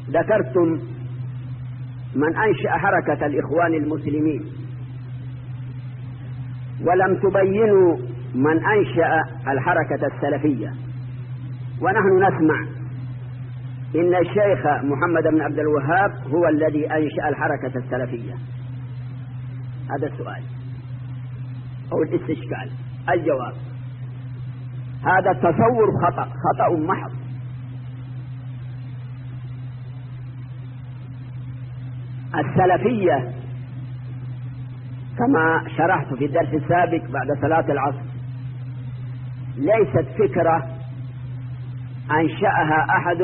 ذكرتم من أنشأ حركة الإخوان المسلمين، ولم تبينوا من أنشأ الحركة السلفية. ونحن نسمع إن الشيخ محمد بن عبد الوهاب هو الذي أنشأ الحركة السلفية. هذا السؤال أو الاستشكال. الجواب: هذا التصور خطأ محض. السلفية كما شرحت في الدرس السابق بعد صلاة العصر ليست فكرة أنشأها أحد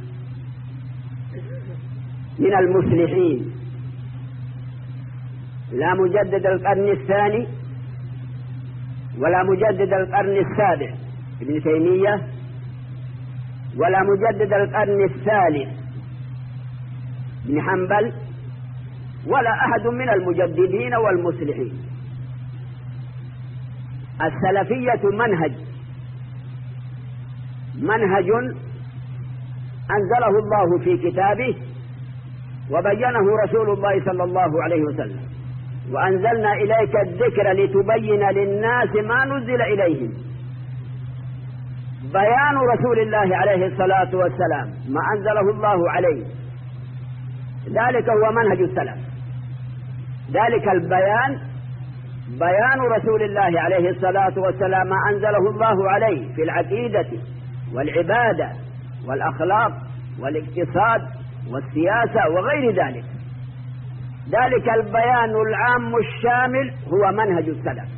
من المصلحين، لا مجدد القرن الثاني ولا مجدد القرن السابع ابن تيمية، ولا مجدد القرن الثالث ابن حنبل، ولا أحد من المجددين والمصلحين. السلفية منهج أنزله الله في كتابه وبينه رسول الله صلى الله عليه وسلم، وأنزلنا إليك الذكر لتبين للناس ما نزل إليهم. بيان رسول الله عليه الصلاة والسلام ما أنزله الله عليه، ذلك هو منهج السلف. ذلك البيان بيان رسول الله عليه الصلاة والسلام ما أنزله الله عليه في العقيدة والعبادة والأخلاق والاقتصاد والسياسة وغير ذلك. ذلك البيان العام الشامل هو منهج السلف،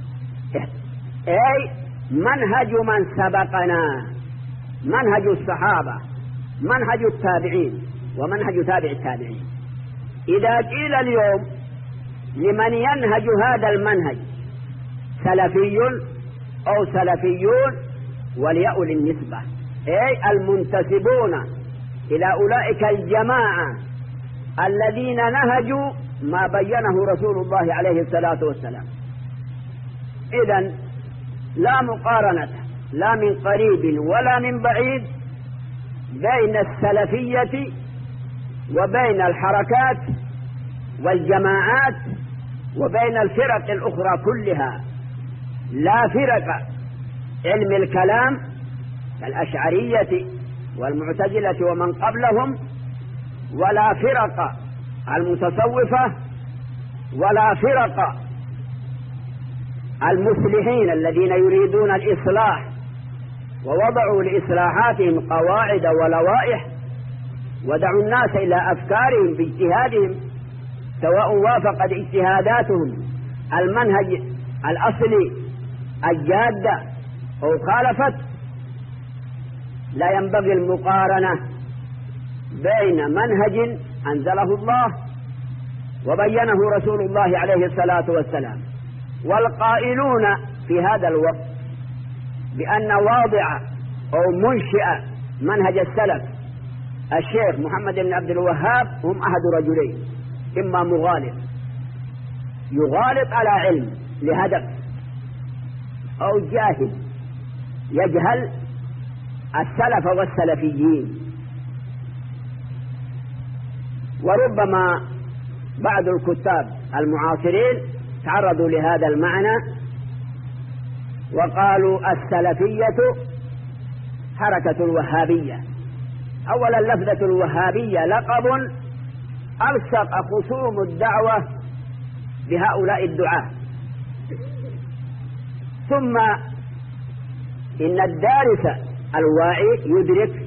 أي منهج من سبقنا، منهج الصحابة، منهج التابعين، ومنهج تابع التابعين. إذا قيل اليوم لمن ينهج هذا المنهج سلفي أو سلفيون، وليأول النسبة، أي المنتسبون إلى أولئك الجماعة الذين نهجوا ما بينه رسول الله عليه الصلاة والسلام. إذن لا مقارنة لا من قريب ولا من بعيد بين السلفية وبين الحركات والجماعات وبين الفرق الأخرى كلها. لا فرق علم الكلام كالأشعرية والمعتزلة ومن قبلهم، ولا فرق المتصوفة، ولا فرق المصلحين الذين يريدون الإصلاح ووضعوا لإصلاحاتهم قواعد ولوائح ودعوا الناس إلى أفكارهم باجتهادهم، سواء وافقت اجتهاداتهم المنهج الأصلي الجادة أو خالفت. لا ينبغي المقارنة بين منهج أنزله الله وبينه رسول الله عليه الصلاة والسلام، والقائلون في هذا الوقت بأن واضع أو منشئ منهج السلف الشيخ محمد بن عبد الوهاب هم أحد رجلين: إما مغالط يغالط على علم لهدف، أو جاهل يجهل السلف والسلفيين. وربما بعض الكتاب المعاصرين تعرضوا لهذا المعنى وقالوا السلفية حركة الوهابية. أولا، لفظة الوهابية لقب ألصق خصوم الدعوة بهؤلاء الدعاة. ثم إن الدارس الواعي يدرك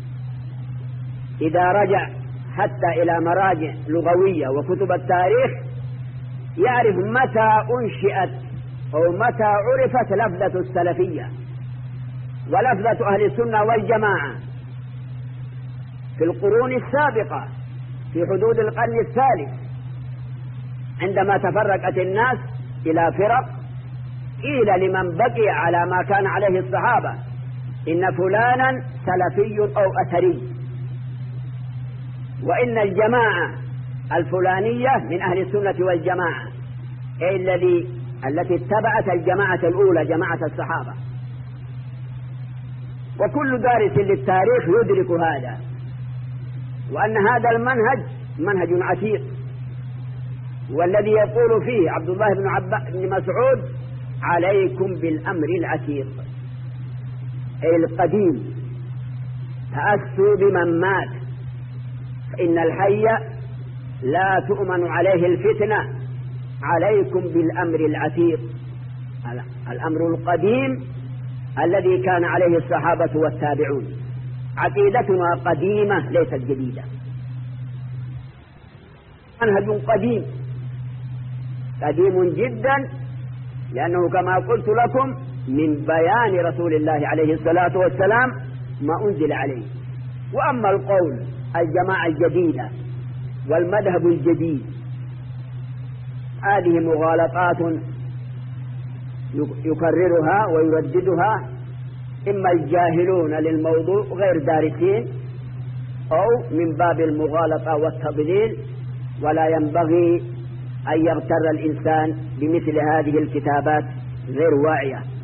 إذا رجع حتى إلى مراجع لغوية وكتب التاريخ يعرف متى أنشئت أو متى عرفت لفظة السلفية ولفظة أهل السنة والجماعة في القرون السابقة في حدود القرن الثالث، عندما تفرقت الناس إلى فرق قيل لمن بقي على ما كان عليه الصحابة إن فلانا سلفي أو أثري، وإن الجماعة الفلانية من أهل السنة والجماعة، أي التي اتبعت الجماعة الأولى جماعة الصحابة. وكل دارس للتاريخ يدرك هذا، وأن هذا المنهج منهج عتيق، والذي يقول فيه عبد الله بن مسعود: عليكم بالأمر العتيق، أي القديم، تأسوا بمن مات، فإن الحي لا تؤمن عليه الفتنة، عليكم بالأمر العتيق، الأمر القديم الذي كان عليه الصحابة والتابعون. عقيدتنا قديمة ليست جديدة، منهج قديم قديم جدا، لأنه كما قلت لكم من بيان رسول الله عليه الصلاة والسلام ما أنزل عليه. وأما القول الجماعة الجديدة والمذهب الجديد، هذه مغالطات يكررها ويرددها إما الجاهلون للموضوع غير دارسين، أو من باب المغالطة والتضليل، ولا ينبغي أن يغتر الإنسان بمثل هذه الكتابات غير واعية.